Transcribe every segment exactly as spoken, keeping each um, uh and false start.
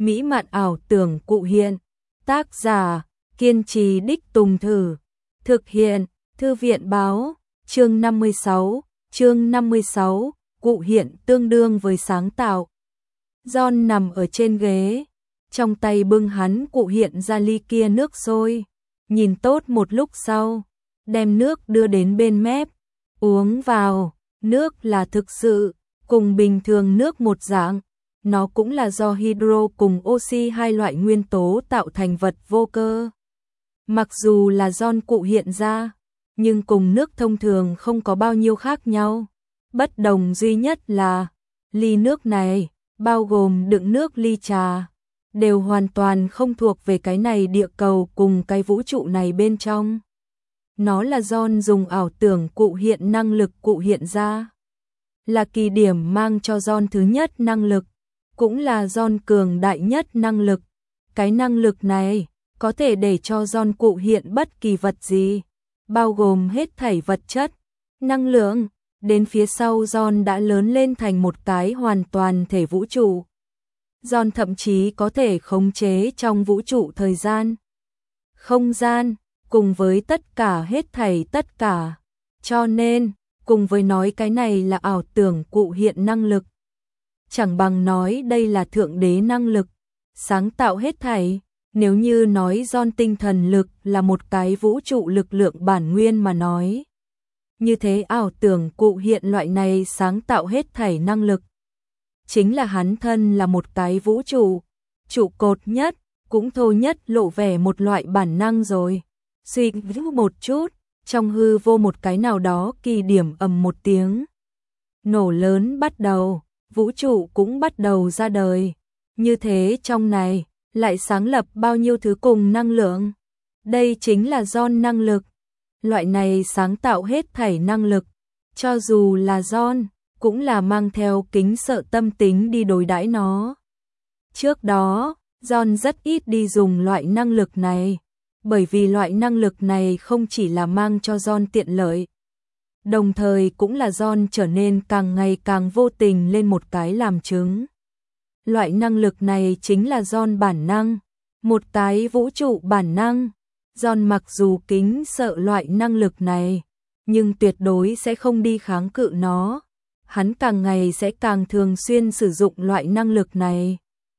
mỹ mạn ảo tưởng cụ hiện. Tác giả, kiên trì đích Tùng Thử. Thực hiện, Thư viện báo. Chương năm mươi sáu, chương năm mươi sáu, cụ hiện tương đương với sáng tạo. John nằm ở trên ghế, trong tay bưng hắn cụ hiện ra ly kia nước sôi, nhìn tốt một lúc sau, đem nước đưa đến bên mép, uống vào. Nước là thực sự cùng bình thường nước một dạng, nó cũng là do hydro cùng oxy hai loại nguyên tố tạo thành vật vô cơ. Mặc dù là John cụ hiện ra, nhưng cùng nước thông thường không có bao nhiêu khác nhau. Bất đồng duy nhất là, ly nước này, bao gồm đựng nước ly trà, đều hoàn toàn không thuộc về cái này địa cầu cùng cái vũ trụ này bên trong. Nó là John dùng ảo tưởng cụ hiện năng lực cụ hiện ra. Là kỳ điểm mang cho John thứ nhất năng lực, cũng là John cường đại nhất năng lực. Cái năng lực này có thể để cho John cụ hiện bất kỳ vật gì, bao gồm hết thảy vật chất, năng lượng. Đến phía sau John đã lớn lên thành một cái hoàn toàn thể vũ trụ. John thậm chí có thể khống chế trong vũ trụ thời gian, không gian, cùng với tất cả hết thảy tất cả. Cho nên, cùng với nói cái này là ảo tưởng cụ hiện năng lực, chẳng bằng nói đây là thượng đế năng lực, sáng tạo hết thảy. Nếu như nói John tinh thần lực là một cái vũ trụ lực lượng bản nguyên mà nói, như thế ảo tưởng cụ hiện loại này sáng tạo hết thảy năng lực, chính là hắn thân là một cái vũ trụ, trụ cột nhất, cũng thô nhất lộ vẻ một loại bản năng rồi. Suy nghĩ một chút, trong hư vô một cái nào đó kỳ điểm ầm một tiếng. Nổ lớn bắt đầu, vũ trụ cũng bắt đầu ra đời. Như thế trong này, lại sáng lập bao nhiêu thứ cùng năng lượng. Đây chính là John năng lực. Loại này sáng tạo hết thảy năng lực, cho dù là John, cũng là mang theo kính sợ tâm tính đi đối đãi nó. Trước đó, John rất ít đi dùng loại năng lực này, bởi vì loại năng lực này không chỉ là mang cho John tiện lợi, đồng thời cũng là John trở nên càng ngày càng vô tình lên một cái làm chứng. Loại năng lực này chính là John bản năng, một cái vũ trụ bản năng. John mặc dù kính sợ loại năng lực này, nhưng tuyệt đối sẽ không đi kháng cự nó. Hắn càng ngày sẽ càng thường xuyên sử dụng loại năng lực này.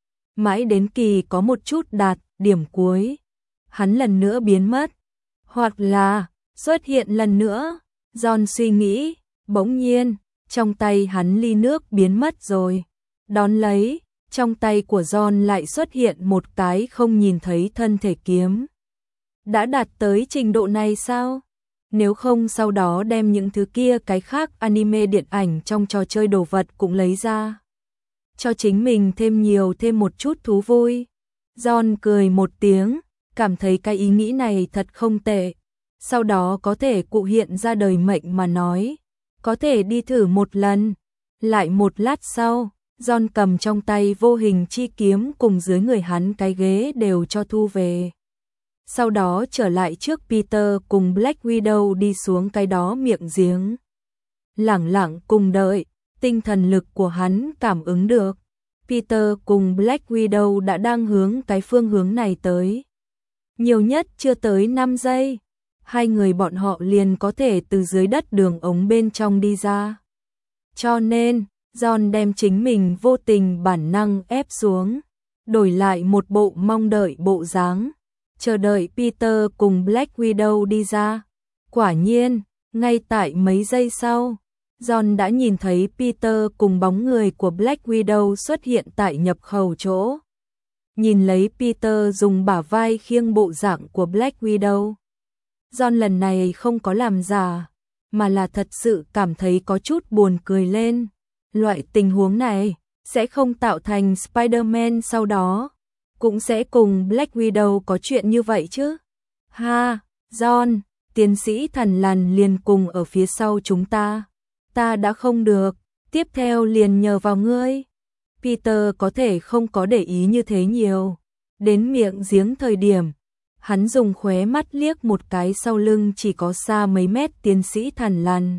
Mãi đến kỳ có một chút đạt điểm cuối, hắn lần nữa biến mất, hoặc là xuất hiện lần nữa. John suy nghĩ, bỗng nhiên, trong tay hắn ly nước biến mất rồi. Đón lấy, trong tay của John lại xuất hiện một cái không nhìn thấy thân thể kiếm. Đã đạt tới trình độ này sao? Nếu không sau đó đem những thứ kia cái khác anime điện ảnh trong trò chơi đồ vật cũng lấy ra, cho chính mình thêm nhiều thêm một chút thú vui. John cười một tiếng, cảm thấy cái ý nghĩ này thật không tệ. Sau đó có thể cụ hiện ra đời mệnh mà nói, có thể đi thử một lần. Lại một lát sau, John cầm trong tay vô hình chi kiếm cùng dưới người hắn cái ghế đều cho thu về. Sau đó trở lại trước Peter cùng Black Widow đi xuống cái đó miệng giếng. Lẳng lặng cùng đợi, tinh thần lực của hắn cảm ứng được. Peter cùng Black Widow đã đang hướng cái phương hướng này tới. Nhiều nhất chưa tới năm giây, hai người bọn họ liền có thể từ dưới đất đường ống bên trong đi ra. Cho nên, John đem chính mình vô tình bản năng ép xuống, đổi lại một bộ mong đợi bộ dáng, chờ đợi Peter cùng Black Widow đi ra. Quả nhiên, ngay tại mấy giây sau, John đã nhìn thấy Peter cùng bóng người của Black Widow xuất hiện tại nhập khẩu chỗ. Nhìn lấy Peter dùng bả vai khiêng bộ dạng của Black Widow, John lần này không có làm giả, mà là thật sự cảm thấy có chút buồn cười lên. Loại tình huống này sẽ không tạo thành Spider-Man sau đó cũng sẽ cùng Black Widow có chuyện như vậy chứ. Ha, John, tiến sĩ thần lằn liền cùng ở phía sau chúng ta. Ta đã không được, tiếp theo liền nhờ vào ngươi. Peter có thể không có để ý như thế nhiều. Đến miệng giếng thời điểm, hắn dùng khóe mắt liếc một cái sau lưng chỉ có xa mấy mét tiến sĩ thần lằn.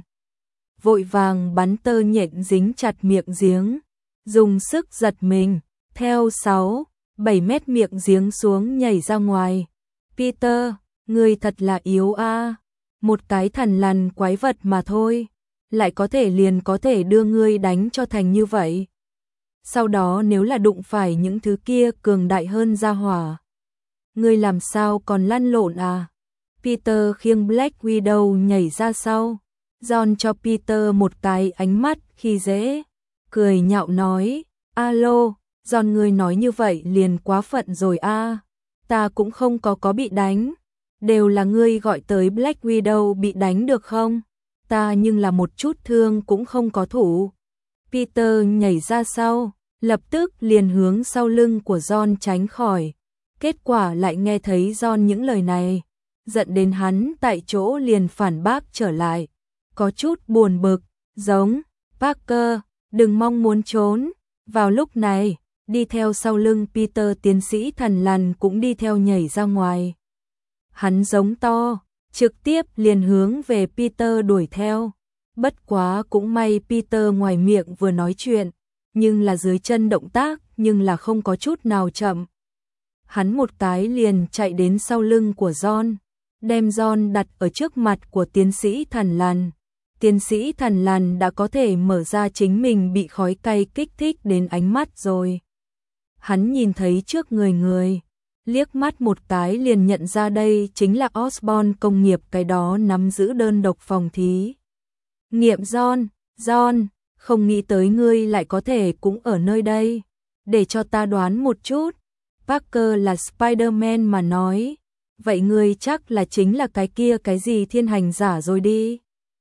Vội vàng bắn tơ nhện dính chặt miệng giếng, dùng sức giật mình. Theo sáu, bảy mét miệng giếng xuống nhảy ra ngoài. Peter, ngươi thật là yếu a, một cái thằn lằn quái vật mà thôi, lại có thể liền có thể đưa ngươi đánh cho thành như vậy. Sau đó nếu là đụng phải những thứ kia cường đại hơn gia hỏa, ngươi làm sao còn lăn lộn à? Peter khiêng Black Widow nhảy ra sau. John cho Peter một cái ánh mắt khi dễ, cười nhạo nói, alo, John ngươi nói như vậy liền quá phận rồi a, ta cũng không có có bị đánh, đều là ngươi gọi tới Black Widow bị đánh được không? Ta nhưng là một chút thương cũng không có thủ. Peter nhảy ra sau, lập tức liền hướng sau lưng của John tránh khỏi. Kết quả lại nghe thấy John những lời này, giận đến hắn tại chỗ liền phản bác trở lại, có chút buồn bực, giống, Parker, đừng mong muốn trốn. Vào lúc này, đi theo sau lưng Peter tiến sĩ thằn lằn cũng đi theo nhảy ra ngoài. Hắn giống to, trực tiếp liền hướng về Peter đuổi theo. Bất quá cũng may Peter ngoài miệng vừa nói chuyện, nhưng là dưới chân động tác nhưng là không có chút nào chậm. Hắn một cái liền chạy đến sau lưng của John, đem John đặt ở trước mặt của tiến sĩ thằn lằn. Tiến sĩ thằn lằn đã có thể mở ra chính mình bị khói cay kích thích đến ánh mắt rồi. Hắn nhìn thấy trước người người, liếc mắt một cái liền nhận ra đây chính là Osborn công nghiệp cái đó nắm giữ đơn độc phòng thí nghiệm. John, John, không nghĩ tới ngươi lại có thể cũng ở nơi đây. Để cho ta đoán một chút, Parker là Spider-Man mà nói, vậy ngươi chắc là chính là cái kia cái gì thiên hành giả rồi đi.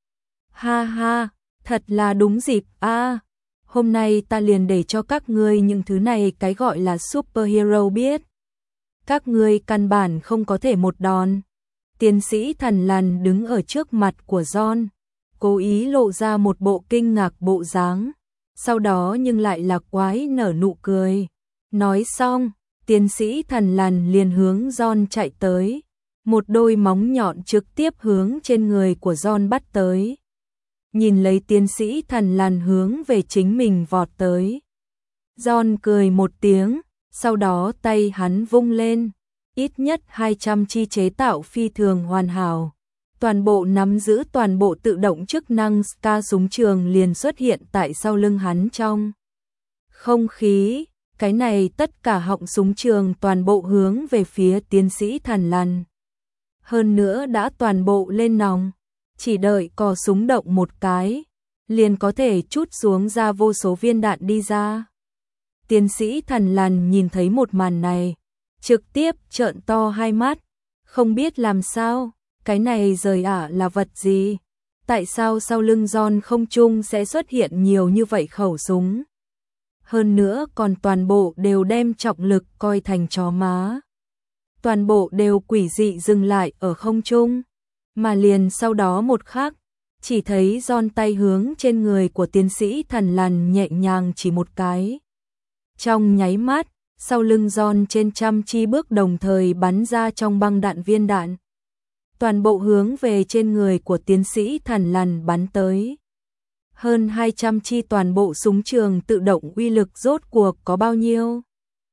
Ha ha, thật là đúng dịp a. À, hôm nay ta liền để cho các ngươi những thứ này cái gọi là superhero biết. Các ngươi căn bản không có thể một đòn. Tiến sĩ thằn lằn đứng ở trước mặt của John, cố ý lộ ra một bộ kinh ngạc bộ dáng, sau đó nhưng lại là quái nở nụ cười. Nói xong, tiến sĩ thằn lằn liền hướng John chạy tới, một đôi móng nhọn trực tiếp hướng trên người của John bắt tới. Nhìn lấy tiến sĩ thằn lằn hướng về chính mình vọt tới, John cười một tiếng, sau đó tay hắn vung lên, ít nhất hai trăm chi chế tạo phi thường hoàn hảo. Toàn bộ nắm giữ toàn bộ tự động chức năng Ska súng trường liền xuất hiện tại sau lưng hắn trong không khí. Cái này tất cả họng súng trường toàn bộ hướng về phía tiến sĩ thằn lằn. Hơn nữa đã toàn bộ lên nòng, chỉ đợi cò súng động một cái, liền có thể trút xuống ra vô số viên đạn đi ra. Tiến sĩ thằn lằn nhìn thấy một màn này, trực tiếp trợn to hai mắt, không biết làm sao, cái này rời ả là vật gì? Tại sao sau lưng John không trung sẽ xuất hiện nhiều như vậy khẩu súng? Hơn nữa còn toàn bộ đều đem trọng lực coi thành chó má. Toàn bộ đều quỷ dị dừng lại ở không trung, mà liền sau đó một khắc, chỉ thấy John tay hướng trên người của tiến sĩ thằn lằn nhẹ nhàng chỉ một cái. Trong nháy mắt, sau lưng John trên trăm chi bước đồng thời bắn ra trong băng đạn viên đạn. Toàn bộ hướng về trên người của tiến sĩ thằn lằn bắn tới. Hơn hai trăm chi toàn bộ súng trường tự động uy lực rốt cuộc có bao nhiêu?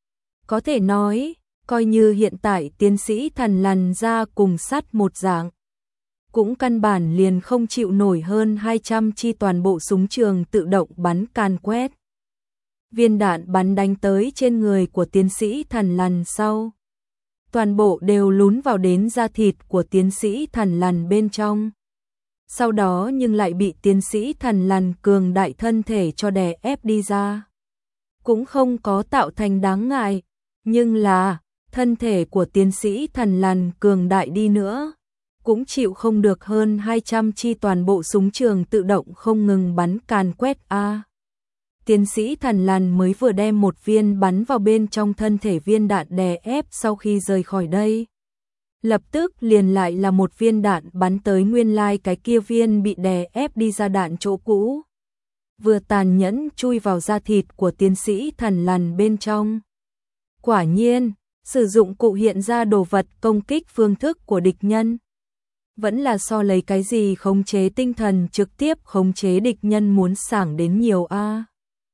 Có thể nói, coi như hiện tại tiến sĩ thằn lằn ra cùng sắt một dạng, cũng căn bản liền không chịu nổi hơn hai trăm chi toàn bộ súng trường tự động bắn càn quét. Viên đạn bắn đánh tới trên người của tiến sĩ thằn lằn sau, toàn bộ đều lún vào đến da thịt của tiến sĩ thằn lằn bên trong. Sau đó nhưng lại bị tiến sĩ thằn lằn cường đại thân thể cho đè ép đi ra. Cũng không có tạo thành đáng ngại, nhưng là thân thể của tiến sĩ thằn lằn cường đại đi nữa, cũng chịu không được hơn hai trăm chi toàn bộ súng trường tự động không ngừng bắn càn quét a. À, tiến sĩ thằn lằn mới vừa đem một viên bắn vào bên trong thân thể viên đạn đè ép sau khi rời khỏi đây. Lập tức liền lại là một viên đạn bắn tới nguyên lai cái kia viên bị đè ép đi ra đạn chỗ cũ. Vừa tàn nhẫn chui vào da thịt của tiến sĩ thằn lằn bên trong. Quả nhiên, sử dụng cụ hiện ra đồ vật công kích phương thức của địch nhân. Vẫn là so lấy cái gì khống chế tinh thần trực tiếp khống chế địch nhân muốn sảng đến nhiều a. À.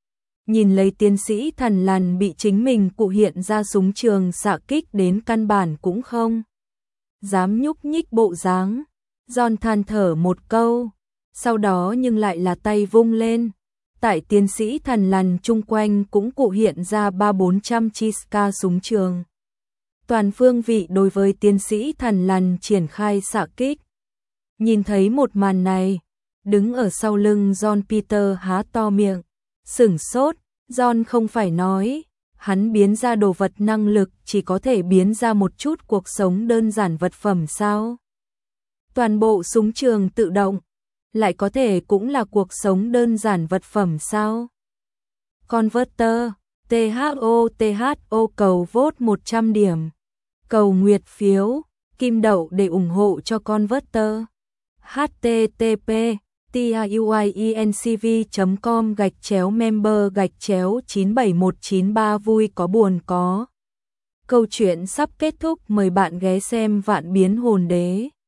Nhìn lấy tiến sĩ Thằn Lằn bị chính mình cụ hiện ra súng trường xạ kích đến căn bản cũng không dám nhúc nhích bộ dáng. John than thở một câu, sau đó nhưng lại là tay vung lên. Tại tiến sĩ Thằn Lằn chung quanh cũng cụ hiện ra ba bốn trăm Chiska súng trường. Toàn phương vị đối với tiến sĩ Thằn Lằn triển khai xạ kích. Nhìn thấy một màn này, đứng ở sau lưng John Peter há to miệng, sửng sốt. John không phải nói, hắn biến ra đồ vật năng lực chỉ có thể biến ra một chút cuộc sống đơn giản vật phẩm sao? Toàn bộ súng trường tự động, lại có thể cũng là cuộc sống đơn giản vật phẩm sao? Converter, tê hát o tê hát o cầu vote một trăm điểm. Cầu nguyệt phiếu, kim đậu để ủng hộ cho Converter. hát tê tê pê tiuiencv chấm com gạch chéo member gạch chéo chín bảy một chín ba vui có buồn có. Câu chuyện sắp kết thúc, mời bạn ghé xem Vạn Biến Hồn Đế.